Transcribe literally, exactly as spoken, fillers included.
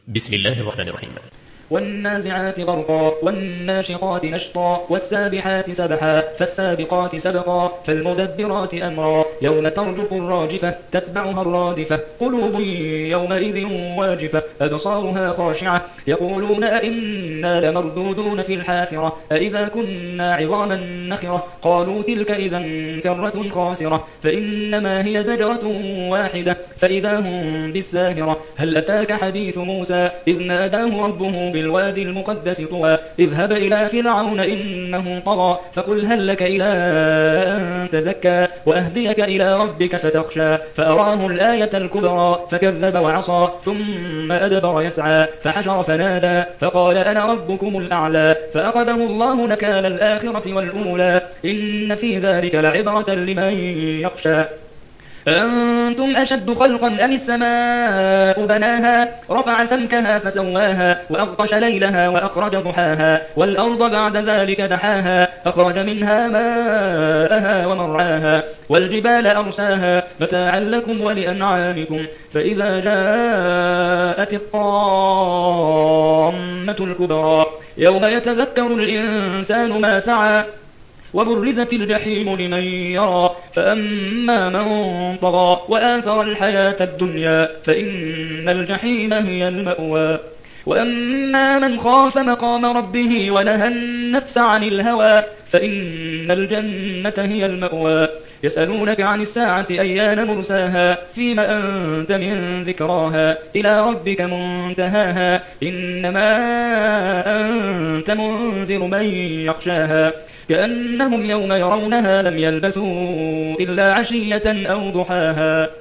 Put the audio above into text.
بسم الله الرحمن الرحيم. والنازعات غرقا والناشطات نشطا والسابحات سبحا فالسابقات سبقا فالمدبرات أمرا يوم ترجف الراجفة تتبعها الرادفة قلوب يومئذ واجفة أبصارها خاشعة يقولون أئنا لمردودون في الحافرة أئذا كنا عظاما نخرة قالوا تلك إذا كرة خاسرة فإنما هي زجرة واحدة فإذا هم بالساهرة هل أتاك حديث موسى إذ ناداه ربه بالوادي المقدس طوى اذهب إلى فرعون إنه طغى فقل هل لك إلى أن تزكى وأهديك إلى ربك فتخشى فأراه الآية الكبرى فكذب وعصى ثم أدبر يسعى فحشر فنادى فقال أنا ربكم الأعلى فأخذه الله نكال الآخرة والأولى إن في ذلك لعبرة لمن يخشى أنتم أشد خلقا أم السماء بناها رفع سمكها فسواها وأغطش ليلها وأخرج ضحاها والأرض بعد ذلك دحاها أخرج منها ماءها ومرعاها والجبال أرساها متاعا لكم ولأنعامكم فإذا جاءت الطامة الكبرى يوم يتذكر الإنسان ما سعى وبرزت الجحيم لمن يرى فأما من طغى وآثر الحياة الدنيا فإن الجحيم هي المأوى وأما من خاف مقام ربه ونهى النفس عن الهوى فإن الجنة هي المأوى يسألونك عن الساعة أيان مرساها فيما أنت من ذكراها إلى ربك منتهاها إنما أنت منذر من يخشاها كأنهم يوم يرونها لم يلبثوا إلا عشية أو ضحاها.